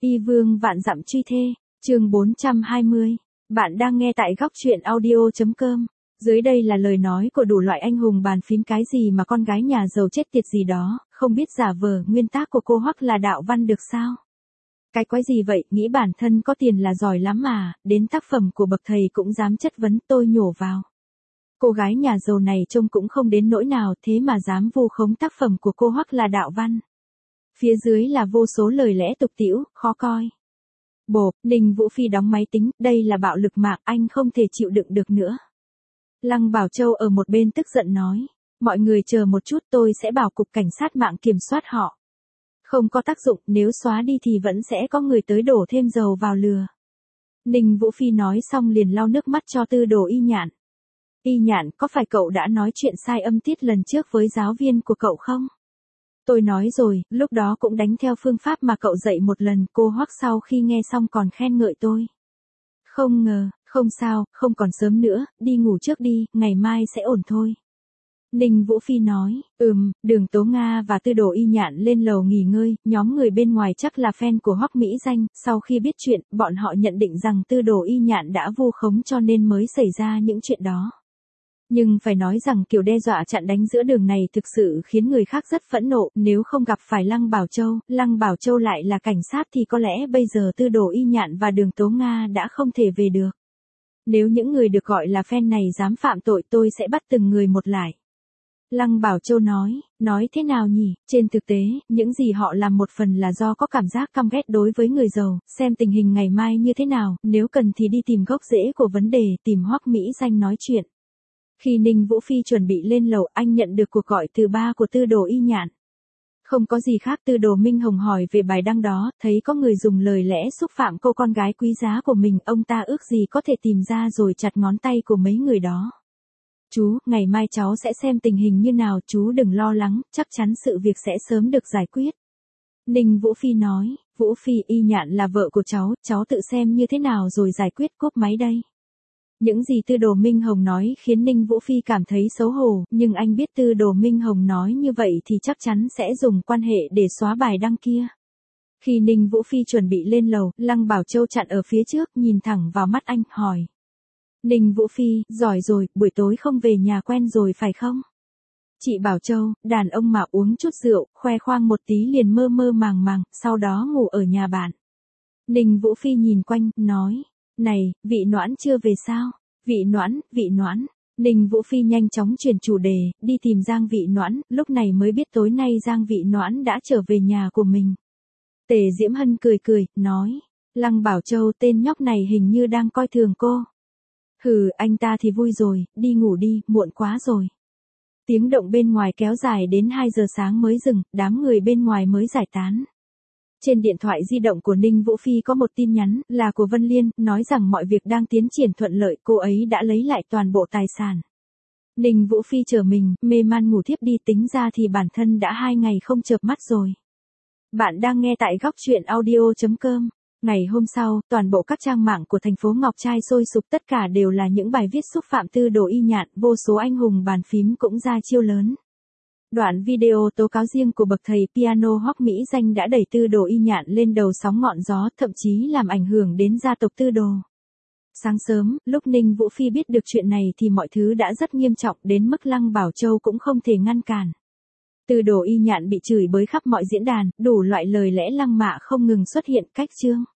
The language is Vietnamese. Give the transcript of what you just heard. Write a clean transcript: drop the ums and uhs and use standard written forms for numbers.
Y vương vạn dặm truy thê, chương 420. Bạn đang nghe tại góc truyện audio.com. Dưới đây là lời nói của đủ loại anh hùng bàn phím cái gì mà con gái nhà giàu chết tiệt gì đó, không biết giả vờ nguyên tác của cô Hoắc là đạo văn được sao? Cái quái gì vậy, nghĩ bản thân có tiền là giỏi lắm mà, đến tác phẩm của bậc thầy cũng dám chất vấn, tôi nhổ vào. Cô gái nhà giàu này trông cũng không đến nỗi nào thế mà dám vu khống tác phẩm của cô Hoắc là đạo văn. Phía dưới là vô số lời lẽ tục tĩu, khó coi. Bộp, Ninh Vũ Phi đóng máy tính, đây là bạo lực mạng, anh không thể chịu đựng được nữa. Lăng Bảo Châu ở một bên tức giận nói, mọi người chờ một chút, tôi sẽ bảo cục cảnh sát mạng kiểm soát họ. Không có tác dụng, nếu xóa đi thì vẫn sẽ có người tới đổ thêm dầu vào lửa. Ninh Vũ Phi nói xong liền lau nước mắt cho Tư Đồ Y Nhạn. Y Nhạn, có phải cậu đã nói chuyện sai âm tiết lần trước với giáo viên của cậu không? Tôi nói rồi, lúc đó cũng đánh theo phương pháp mà cậu dạy một lần, cô Hoắc sau khi nghe xong còn khen ngợi tôi. Không ngờ, không sao, không còn sớm nữa, đi ngủ trước đi, ngày mai sẽ ổn thôi. Ninh Vũ Phi nói, Đường Tố Nga và Tư Đồ Y Nhạn lên lầu nghỉ ngơi, nhóm người bên ngoài chắc là fan của Hoắc Mỹ Danh, sau khi biết chuyện, bọn họ nhận định rằng Tư Đồ Y Nhạn đã vu khống cho nên mới xảy ra những chuyện đó. Nhưng phải nói rằng kiểu đe dọa chặn đánh giữa đường này thực sự khiến người khác rất phẫn nộ, nếu không gặp phải Lăng Bảo Châu lại là cảnh sát thì có lẽ bây giờ Tư Đồ Y Nhạn và Đường Tố Nga đã không thể về được. Nếu những người được gọi là fan này dám phạm tội tôi sẽ bắt từng người một lại. Lăng Bảo Châu nói thế nào nhỉ, trên thực tế, những gì họ làm một phần là do có cảm giác căm ghét đối với người giàu, xem tình hình ngày mai như thế nào, nếu cần thì đi tìm gốc rễ của vấn đề, tìm Hoắc Mỹ Danh nói chuyện. Khi Ninh Vũ Phi chuẩn bị lên lầu, anh nhận được cuộc gọi từ ba của Tư Đồ Y Nhạn. Không có gì khác, Tư Đồ Minh Hồng hỏi về bài đăng đó, thấy có người dùng lời lẽ xúc phạm cô con gái quý giá của mình, ông ta ước gì có thể tìm ra rồi chặt ngón tay của mấy người đó. Chú, ngày mai cháu sẽ xem tình hình như nào, chú đừng lo lắng, chắc chắn sự việc sẽ sớm được giải quyết. Ninh Vũ Phi nói, Vũ Phi, Y Nhạn là vợ của cháu tự xem như thế nào rồi giải quyết, cúp máy đây. Những gì Tư Đồ Minh Hồng nói khiến Ninh Vũ Phi cảm thấy xấu hổ, nhưng anh biết Tư Đồ Minh Hồng nói như vậy thì chắc chắn sẽ dùng quan hệ để xóa bài đăng kia. Khi Ninh Vũ Phi chuẩn bị lên lầu, Lăng Bảo Châu chặn ở phía trước, nhìn thẳng vào mắt anh, hỏi. Ninh Vũ Phi, giỏi rồi, buổi tối không về nhà quen rồi phải không? Chị Bảo Châu, đàn ông mà uống chút rượu, khoe khoang một tí liền mơ mơ màng màng, sau đó ngủ ở nhà bạn. Ninh Vũ Phi nhìn quanh, nói. Này, vị Noãn chưa về sao? Vị Noãn. Ninh Vũ Phi nhanh chóng chuyển chủ đề, đi tìm Giang Vị Noãn, lúc này mới biết tối nay Giang Vị Noãn đã trở về nhà của mình. Tề Diễm Hân cười, nói. Lăng Bảo Châu, tên nhóc này hình như đang coi thường cô. Hừ, anh ta thì vui rồi, đi ngủ đi, muộn quá rồi. Tiếng động bên ngoài kéo dài đến 2 giờ sáng mới dừng, đám người bên ngoài mới giải tán. Trên điện thoại di động của Ninh Vũ Phi có một tin nhắn, là của Vân Liên, nói rằng mọi việc đang tiến triển thuận lợi, cô ấy đã lấy lại toàn bộ tài sản. Ninh Vũ Phi trở mình, mê man ngủ thiếp đi, tính ra thì bản thân đã 2 ngày không chợp mắt rồi. Bạn đang nghe tại góc truyện audio.com. Ngày hôm sau, toàn bộ các trang mạng của thành phố Ngọc Trai sôi sục, tất cả đều là những bài viết xúc phạm Tư Đồ Y Nhạn, vô số anh hùng bàn phím cũng ra chiêu lớn. Đoạn video tố cáo riêng của bậc thầy piano Hoắc Mỹ Danh đã đẩy Tư Đồ Y Nhạn lên đầu sóng ngọn gió, thậm chí làm ảnh hưởng đến gia tộc Tư Đồ. Sáng sớm, lúc Ninh Vũ Phi biết được chuyện này thì mọi thứ đã rất nghiêm trọng đến mức Lăng Bảo Châu cũng không thể ngăn cản. Tư Đồ Y Nhạn bị chửi bới khắp mọi diễn đàn, đủ loại lời lẽ lăng mạ không ngừng xuất hiện, cách chương.